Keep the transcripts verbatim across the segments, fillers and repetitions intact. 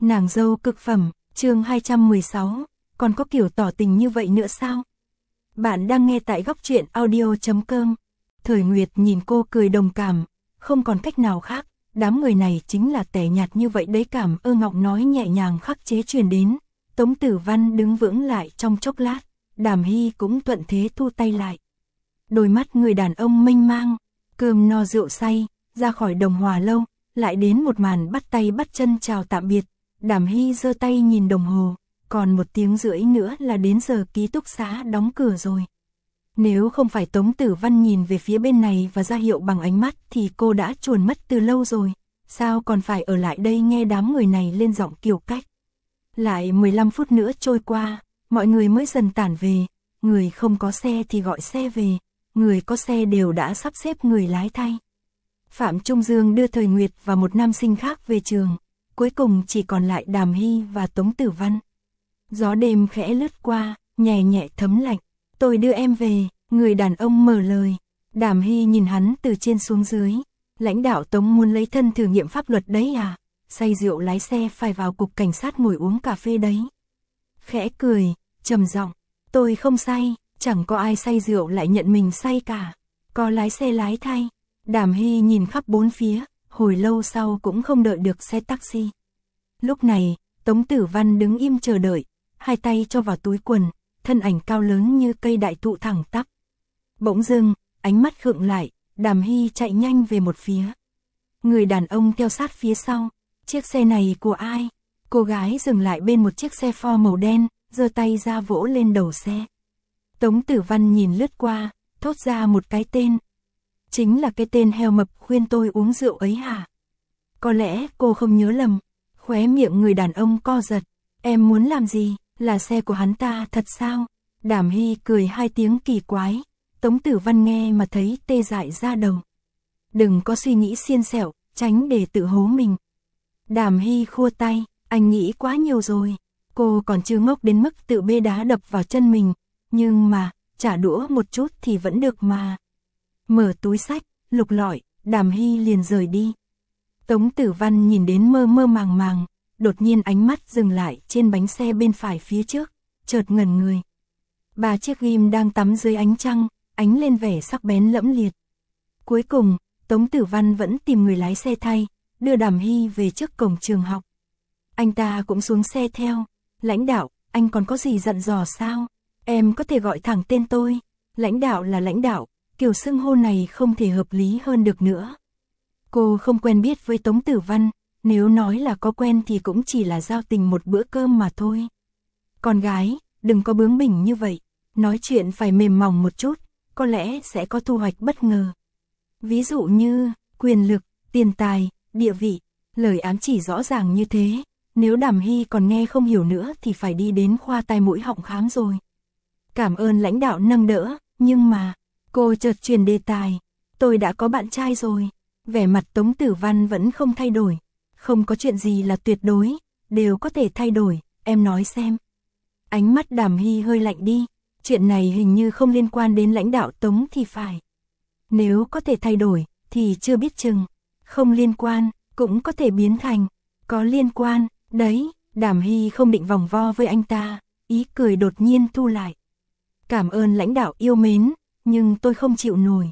Nàng dâu cực phẩm, chương hai trăm mười sáu, còn có kiểu tỏ tình như vậy nữa sao? Bạn đang nghe tại góc truyện audio chấm com. Thời Nguyệt nhìn cô cười đồng cảm, không còn cách nào khác, đám người này chính là tẻ nhạt như vậy đấy. Cảm ơn Ngọc nói nhẹ nhàng khắc chế truyền đến. Tống Tử Văn đứng vững lại trong chốc lát, Đàm Hy cũng thuận thế thu tay lại. Đôi mắt người đàn ông mênh mang, cơm no rượu say, ra khỏi Đồng Hòa lâu, lại đến một màn bắt tay bắt chân chào tạm biệt. Đàm Hy giơ tay nhìn đồng hồ, còn một tiếng rưỡi nữa là đến giờ ký túc xá đóng cửa rồi. Nếu không phải Tống Tử Văn nhìn về phía bên này và ra hiệu bằng ánh mắt thì cô đã chuồn mất từ lâu rồi. Sao còn phải ở lại đây nghe đám người này lên giọng kiểu cách. Lại mười lăm phút nữa trôi qua, mọi người mới dần tản về. Người không có xe thì gọi xe về, người có xe đều đã sắp xếp người lái thay. Phạm Trung Dương đưa Thời Nguyệt và một nam sinh khác về trường. Cuối cùng chỉ còn lại Đàm Hy và Tống Tử Văn. Gió đêm khẽ lướt qua, nhẹ nhẹ thấm lạnh. Tôi đưa em về, người đàn ông mở lời. Đàm Hy nhìn hắn từ trên xuống dưới. Lãnh đạo Tống muốn lấy thân thử nghiệm pháp luật đấy à? Say rượu lái xe phải vào cục cảnh sát ngồi uống cà phê đấy. Khẽ cười, trầm giọng. Tôi không say, chẳng có ai say rượu lại nhận mình say cả. Có lái xe lái thay. Đàm Hy nhìn khắp bốn phía, hồi lâu sau cũng không đợi được xe taxi. Lúc này, Tống Tử Văn đứng im chờ đợi, hai tay cho vào túi quần, thân ảnh cao lớn như cây đại thụ thẳng tắp. Bỗng dưng, ánh mắt khựng lại, Đàm Hy chạy nhanh về một phía. Người đàn ông theo sát phía sau, chiếc xe này của ai? Cô gái dừng lại bên một chiếc xe Ford màu đen, giơ tay ra vỗ lên đầu xe. Tống Tử Văn nhìn lướt qua, thốt ra một cái tên. Chính là cái tên heo mập khuyên tôi uống rượu ấy hả? Có lẽ cô không nhớ lầm. Khóe miệng người đàn ông co giật. Em muốn làm gì? Là xe của hắn ta thật sao? Đàm Hy cười hai tiếng kỳ quái. Tống Tử Văn nghe mà thấy tê dại ra đầu. Đừng có suy nghĩ xiên xẻo, tránh để tự hố mình. Đàm Hy khua tay, anh nghĩ quá nhiều rồi. Cô còn chưa ngốc đến mức tự bê đá đập vào chân mình. Nhưng mà, trả đũa một chút thì vẫn được mà. Mở túi sách, lục lọi, Đàm Hy liền rời đi. Tống Tử Văn nhìn đến mơ mơ màng màng, đột nhiên ánh mắt dừng lại trên bánh xe bên phải phía trước, chợt ngẩn người. Ba chiếc ghim đang tắm dưới ánh trăng, ánh lên vẻ sắc bén lẫm liệt. Cuối cùng, Tống Tử Văn vẫn tìm người lái xe thay, đưa Đàm Hy về trước cổng trường học. Anh ta cũng xuống xe theo. Lãnh đạo, anh còn có gì dặn dò sao? Em có thể gọi thẳng tên tôi. Lãnh đạo là lãnh đạo, kiểu xưng hô này không thể hợp lý hơn được nữa. Cô không quen biết với Tống Tử Văn, nếu nói là có quen thì cũng chỉ là giao tình một bữa cơm mà thôi. Con gái, đừng có bướng bỉnh như vậy, nói chuyện phải mềm mỏng một chút, có lẽ sẽ có thu hoạch bất ngờ. Ví dụ như, quyền lực, tiền tài, địa vị, lời ám chỉ rõ ràng như thế, nếu Đàm Hy còn nghe không hiểu nữa thì phải đi đến khoa tai mũi họng khám rồi. Cảm ơn lãnh đạo nâng đỡ, nhưng mà, cô chợt chuyển đề tài, tôi đã có bạn trai rồi. Vẻ mặt Tống Tử Văn vẫn không thay đổi. Không có chuyện gì là tuyệt đối, đều có thể thay đổi, em nói xem. Ánh mắt Đàm Hy hơi lạnh đi, chuyện này hình như không liên quan đến lãnh đạo Tống thì phải. Nếu có thể thay đổi, thì chưa biết chừng. Không liên quan, cũng có thể biến thành. Có liên quan, đấy, Đàm Hy không định vòng vo với anh ta, ý cười đột nhiên thu lại. Cảm ơn lãnh đạo yêu mến, nhưng tôi không chịu nổi.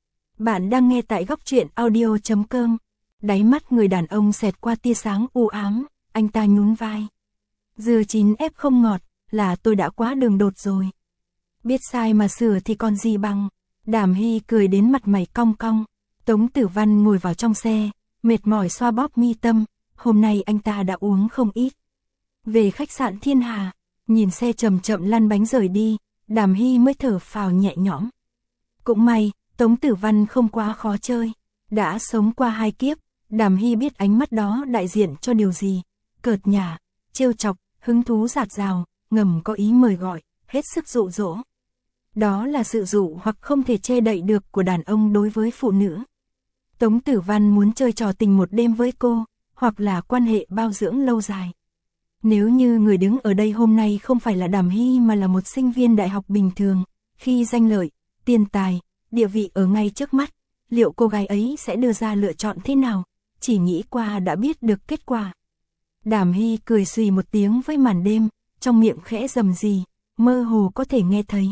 Bạn đang nghe tại góc truyện audio chấm com. Đáy mắt người đàn ông xẹt qua tia sáng u ám, anh ta nhún vai. Dưa chín ép không ngọt, là tôi đã quá đường đột rồi. Biết sai mà sửa thì còn gì bằng. Đàm Hy cười đến mặt mày cong cong. Tống Tử Văn ngồi vào trong xe, mệt mỏi xoa bóp mi tâm. Hôm nay anh ta đã uống không ít. Về khách sạn Thiên Hà, nhìn xe chậm chậm lăn bánh rời đi, Đàm Hy mới thở phào nhẹ nhõm. Cũng may, Tống Tử Văn không quá khó chơi. Đã sống qua hai kiếp, Đàm Hy biết ánh mắt đó đại diện cho điều gì. Cợt nhả, trêu chọc, hứng thú dạt dào, ngầm có ý mời gọi, hết sức dụ dỗ. Đó là sự dụ hoặc không thể che đậy được của đàn ông đối với phụ nữ. Tống Tử Văn muốn chơi trò tình một đêm với cô, hoặc là quan hệ bao dưỡng lâu dài. Nếu như người đứng ở đây hôm nay không phải là Đàm Hy mà là một sinh viên đại học bình thường, khi danh lợi, tiền tài, địa vị ở ngay trước mắt, liệu cô gái ấy sẽ đưa ra lựa chọn thế nào? Chỉ nghĩ qua đã biết được kết quả. Đàm Hy cười xùy một tiếng với màn đêm, trong miệng khẽ rầm rì, mơ hồ có thể nghe thấy.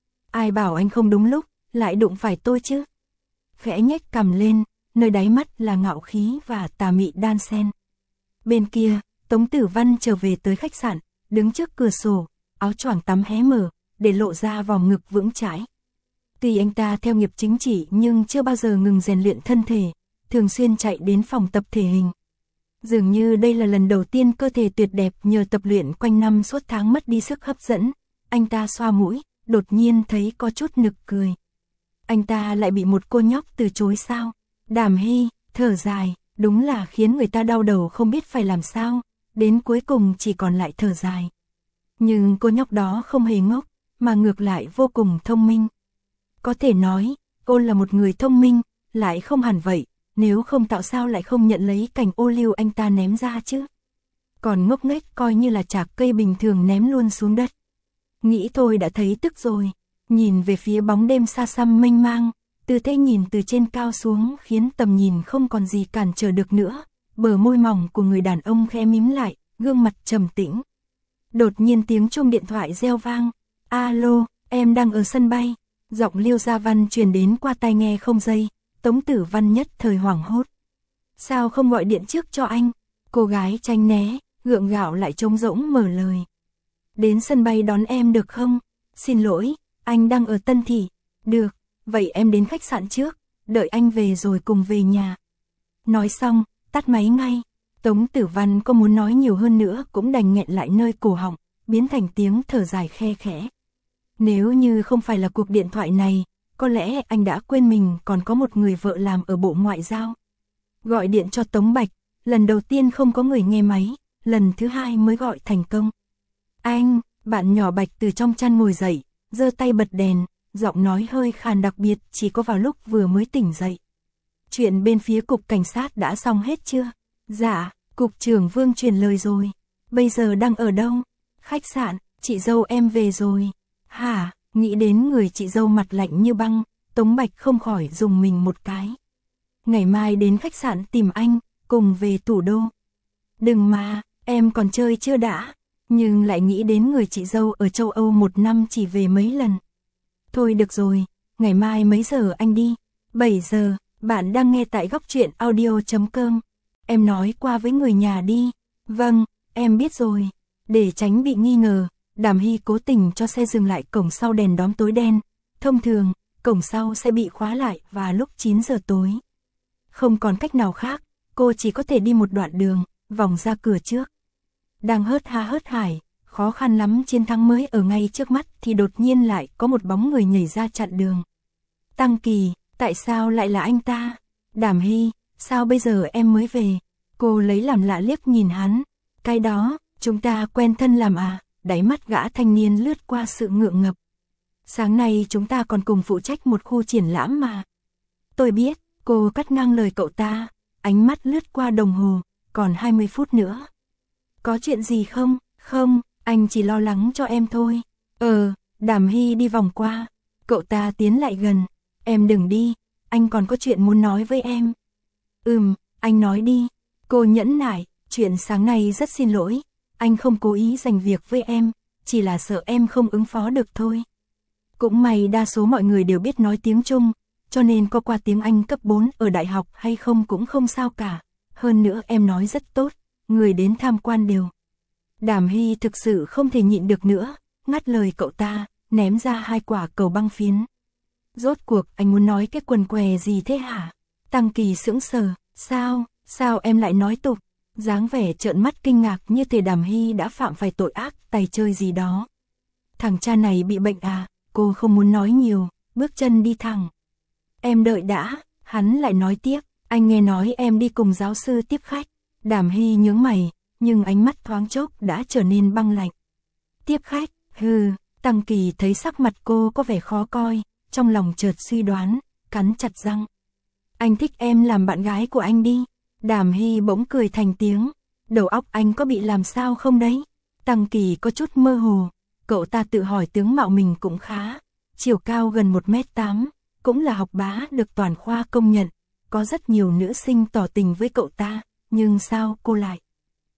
Ai bảo anh không đúng lúc, lại đụng phải tôi chứ? Khẽ nhếch cằm lên, nơi đáy mắt là ngạo khí và tà mị đan xen. Bên kia, Tống Tử Văn trở về tới khách sạn, đứng trước cửa sổ, áo choàng tắm hé mở, để lộ ra vòng ngực vững chãi. Tuy anh ta theo nghiệp chính trị nhưng chưa bao giờ ngừng rèn luyện thân thể, thường xuyên chạy đến phòng tập thể hình. Dường như đây là lần đầu tiên cơ thể tuyệt đẹp nhờ tập luyện quanh năm suốt tháng mất đi sức hấp dẫn. Anh ta xoa mũi, đột nhiên thấy có chút nực cười. Anh ta lại bị một cô nhóc từ chối sao? Đàm Hy thở dài, đúng là khiến người ta đau đầu không biết phải làm sao, đến cuối cùng chỉ còn lại thở dài. Nhưng cô nhóc đó không hề ngốc, mà ngược lại vô cùng thông minh. Có thể nói, cô là một người thông minh, lại không hẳn vậy, nếu không tạo sao lại không nhận lấy cành ô liu anh ta ném ra chứ. Còn ngốc nghếch coi như là chạc cây bình thường ném luôn xuống đất. Nghĩ thôi đã thấy tức rồi, nhìn về phía bóng đêm xa xăm mênh mang, tư thế nhìn từ trên cao xuống khiến tầm nhìn không còn gì cản trở được nữa. Bờ môi mỏng của người đàn ông khẽ mím lại, gương mặt trầm tĩnh. Đột nhiên tiếng chuông điện thoại reo vang. Alo, em đang ở sân bay. Giọng Liêu Gia Văn truyền đến qua tai nghe không dây. Tống Tử Văn nhất thời hoảng hốt. Sao không gọi điện trước cho anh? Cô gái tránh né, gượng gạo lại trống rỗng mở lời. Đến sân bay đón em được không? Xin lỗi, anh đang ở Tân Thị. Được, vậy em đến khách sạn trước, đợi anh về rồi cùng về nhà. Nói xong, tắt máy ngay. Tống Tử Văn có muốn nói nhiều hơn nữa cũng đành nghẹn lại nơi cổ họng, biến thành tiếng thở dài khe khẽ. Nếu như không phải là cuộc điện thoại này, có lẽ anh đã quên mình còn có một người vợ làm ở Bộ Ngoại giao. Gọi điện cho Tống Bạch, lần đầu tiên không có người nghe máy, lần thứ hai mới gọi thành công. Anh, bạn nhỏ Bạch từ trong chăn ngồi dậy, giơ tay bật đèn, giọng nói hơi khàn đặc biệt chỉ có vào lúc vừa mới tỉnh dậy. Chuyện bên phía cục cảnh sát đã xong hết chưa? Dạ, cục trưởng Vương truyền lời rồi. Bây giờ đang ở đâu? Khách sạn, chị dâu em về rồi. Hả? Nghĩ đến người chị dâu mặt lạnh như băng, Tống Bạch không khỏi dùng mình một cái. Ngày mai đến khách sạn tìm anh, cùng về thủ đô. Đừng mà, em còn chơi chưa đã. Nhưng lại nghĩ đến người chị dâu ở châu Âu một năm chỉ về mấy lần. Thôi được rồi, ngày mai mấy giờ anh đi? bảy giờ, bạn đang nghe tại góc truyện audio chấm com. Em nói qua với người nhà đi. Vâng, em biết rồi. Để tránh bị nghi ngờ, Đàm Hy cố tình cho xe dừng lại cổng sau đèn đóm tối đen. Thông thường, cổng sau sẽ bị khóa lại vào lúc chín giờ tối. Không còn cách nào khác, cô chỉ có thể đi một đoạn đường, vòng ra cửa trước. Đang hớt ha hớt hải, khó khăn lắm chiến thắng mới ở ngay trước mắt thì đột nhiên lại có một bóng người nhảy ra chặn đường. Tăng Kỳ, tại sao lại là anh ta? Đàm Hy, sao bây giờ em mới về? Cô lấy làm lạ liếc nhìn hắn. Cái đó, chúng ta quen thân làm à? Đáy mắt gã thanh niên lướt qua sự ngượng ngập. Sáng nay chúng ta còn cùng phụ trách một khu triển lãm mà. Tôi biết, cô cắt ngang lời cậu ta, ánh mắt lướt qua đồng hồ, còn hai mươi phút nữa. Có chuyện gì không? Không, anh chỉ lo lắng cho em thôi. Ờ, Đàm Hy đi vòng qua, cậu ta tiến lại gần. Em đừng đi, anh còn có chuyện muốn nói với em. Ừm, anh nói đi. Cô nhẫn nại, chuyện sáng nay rất xin lỗi. Anh không cố ý giành việc với em, chỉ là sợ em không ứng phó được thôi. Cũng may đa số mọi người đều biết nói tiếng Trung, cho nên có qua tiếng Anh cấp bốn ở đại học hay không cũng không sao cả. Hơn nữa em nói rất tốt, người đến tham quan đều. Đàm Hy thực sự không thể nhịn được nữa, ngắt lời cậu ta, ném ra hai quả cầu băng phiến. Rốt cuộc anh muốn nói cái quần què gì thế hả? Tăng Kỳ sững sờ, sao, sao em lại nói tục? Dáng vẻ trợn mắt kinh ngạc như thể Đàm Hy đã phạm phải tội ác tày chơi gì đó. Thằng cha này bị bệnh à? Cô không muốn nói nhiều, bước chân đi thẳng. Em đợi đã, hắn lại nói tiếp, anh nghe nói em đi cùng giáo sư tiếp khách. Đàm Hy nhướng mày, nhưng ánh mắt thoáng chốc đã trở nên băng lạnh. Tiếp khách, hừ, Tăng Kỳ thấy sắc mặt cô có vẻ khó coi, trong lòng chợt suy đoán, cắn chặt răng. Anh thích em làm bạn gái của anh đi. Đàm Hy bỗng cười thành tiếng, đầu óc anh có bị làm sao không đấy? Tăng Kỳ có chút mơ hồ, cậu ta tự hỏi tướng mạo mình cũng khá, chiều cao gần một mét tám, cũng là học bá được toàn khoa công nhận, có rất nhiều nữ sinh tỏ tình với cậu ta, nhưng sao cô lại?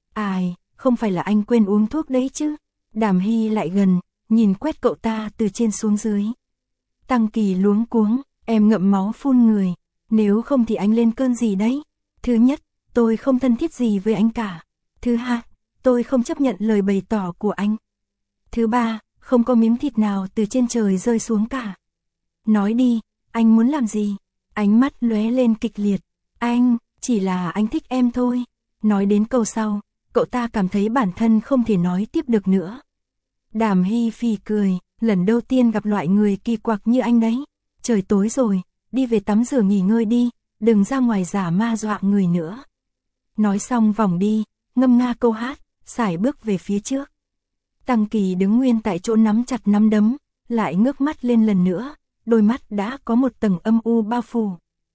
Ai, không phải là anh quên uống thuốc đấy chứ? Đàm Hy lại gần, nhìn quét cậu ta từ trên xuống dưới. Tăng Kỳ luống cuống, em ngậm máu phun người, nếu không thì anh lên cơn gì đấy? Thứ nhất, tôi không thân thiết gì với anh cả. Thứ hai, tôi không chấp nhận lời bày tỏ của anh. Thứ ba, không có miếng thịt nào từ trên trời rơi xuống cả. Nói đi, anh muốn làm gì? Ánh mắt lóe lên kịch liệt. Anh, chỉ là anh thích em thôi. Nói đến câu sau, cậu ta cảm thấy bản thân không thể nói tiếp được nữa. Đàm Hy phì cười, lần đầu tiên gặp loại người kỳ quặc như anh đấy. Trời tối rồi, đi về tắm rửa nghỉ ngơi đi, đừng ra ngoài giả ma dọa người nữa. Nói xong vòng đi, ngâm nga câu hát, sải bước về phía trước. Tăng Kỳ đứng nguyên tại chỗ nắm chặt nắm đấm, lại ngước mắt lên lần nữa, đôi mắt đã có một tầng âm u bao phủ.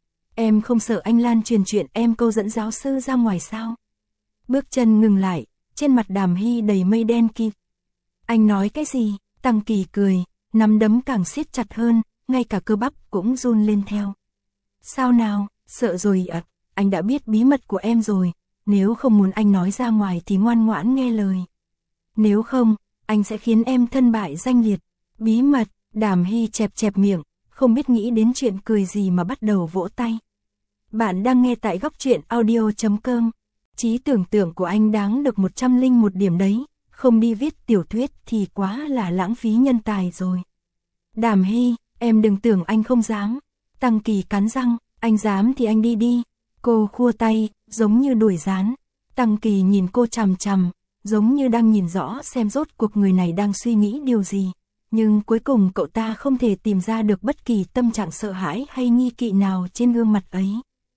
Em không sợ anh lan truyền chuyện em câu dẫn giáo sư ra ngoài sao? Bước chân ngừng lại, trên mặt Đàm Hy đầy mây đen kịt. Anh nói cái gì? Tăng Kỳ cười, nắm đấm càng siết chặt hơn, ngay cả cơ bắp cũng run lên theo. Sao nào, sợ rồi ạ? À? Anh đã biết bí mật của em rồi, nếu không muốn anh nói ra ngoài thì ngoan ngoãn nghe lời. Nếu không, anh sẽ khiến em thân bại danh liệt. Bí mật, Đàm Hy chẹp chẹp miệng, không biết nghĩ đến chuyện cười gì mà bắt đầu vỗ tay. Bạn đang nghe tại góc truyện audio chấm com. Trí tưởng tượng của anh đáng được một trăm lẻ một điểm đấy, không đi viết tiểu thuyết thì quá là lãng phí nhân tài rồi. Đàm Hy, em đừng tưởng anh không dám. Tăng Kỳ cắn răng, anh dám thì anh đi đi. Cô khua tay, giống như đuổi gián. Tăng Kỳ nhìn cô chằm chằm, giống như đang nhìn rõ xem rốt cuộc người này đang suy nghĩ điều gì. Nhưng cuối cùng cậu ta không thể tìm ra được bất kỳ tâm trạng sợ hãi hay nghi kỵ nào trên gương mặt ấy.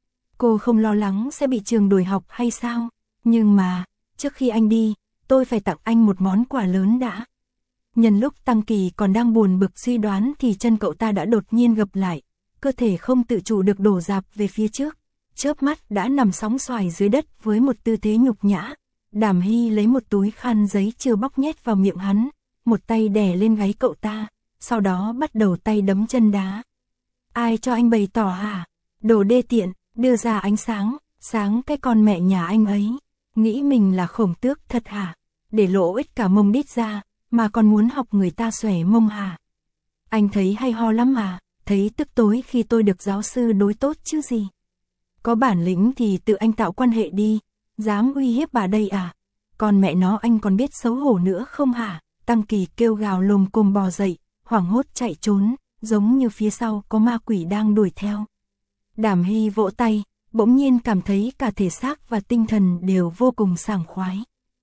Cô không lo lắng sẽ bị trường đuổi học hay sao? Nhưng mà, trước khi anh đi, tôi phải tặng anh một món quà lớn đã. Nhân lúc Tăng Kỳ còn đang buồn bực suy đoán thì chân cậu ta đã đột nhiên gập lại, cơ thể không tự chủ được đổ dạp về phía trước, chớp mắt đã nằm sóng xoài dưới đất với một tư thế nhục nhã. Đàm Hy lấy một túi khăn giấy chưa bóc nhét vào miệng hắn, một tay đè lên gáy cậu ta, sau đó bắt đầu tay đấm chân đá. Ai cho anh bày tỏ hả? Đồ đê tiện, đưa ra ánh sáng, sáng cái con mẹ nhà anh ấy. Nghĩ mình là Khổng Tước thật hả? Để lộ ít cả mông đít ra, mà còn muốn học người ta xòe mông hả? Anh thấy hay ho lắm à? Thấy tức tối khi tôi được giáo sư đối tốt chứ gì? Có bản lĩnh thì tự anh tạo quan hệ đi, dám uy hiếp bà đây à? Còn mẹ nó anh còn biết xấu hổ nữa không hả? Tăng Kỳ kêu gào lồm cồm bò dậy, hoảng hốt chạy trốn, giống như phía sau có ma quỷ đang đuổi theo. Đàm Hy vỗ tay, bỗng nhiên cảm thấy cả thể xác và tinh thần đều vô cùng sảng khoái.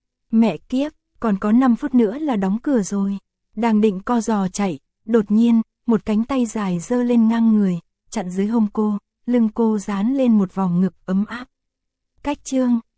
Mẹ kiếp, còn có năm phút nữa là đóng cửa rồi. Đang định co giò chạy, đột nhiên, một cánh tay dài giơ lên ngang người, chặn dưới hông cô, lưng cô dán lên một vòng ngực ấm áp. Cách chương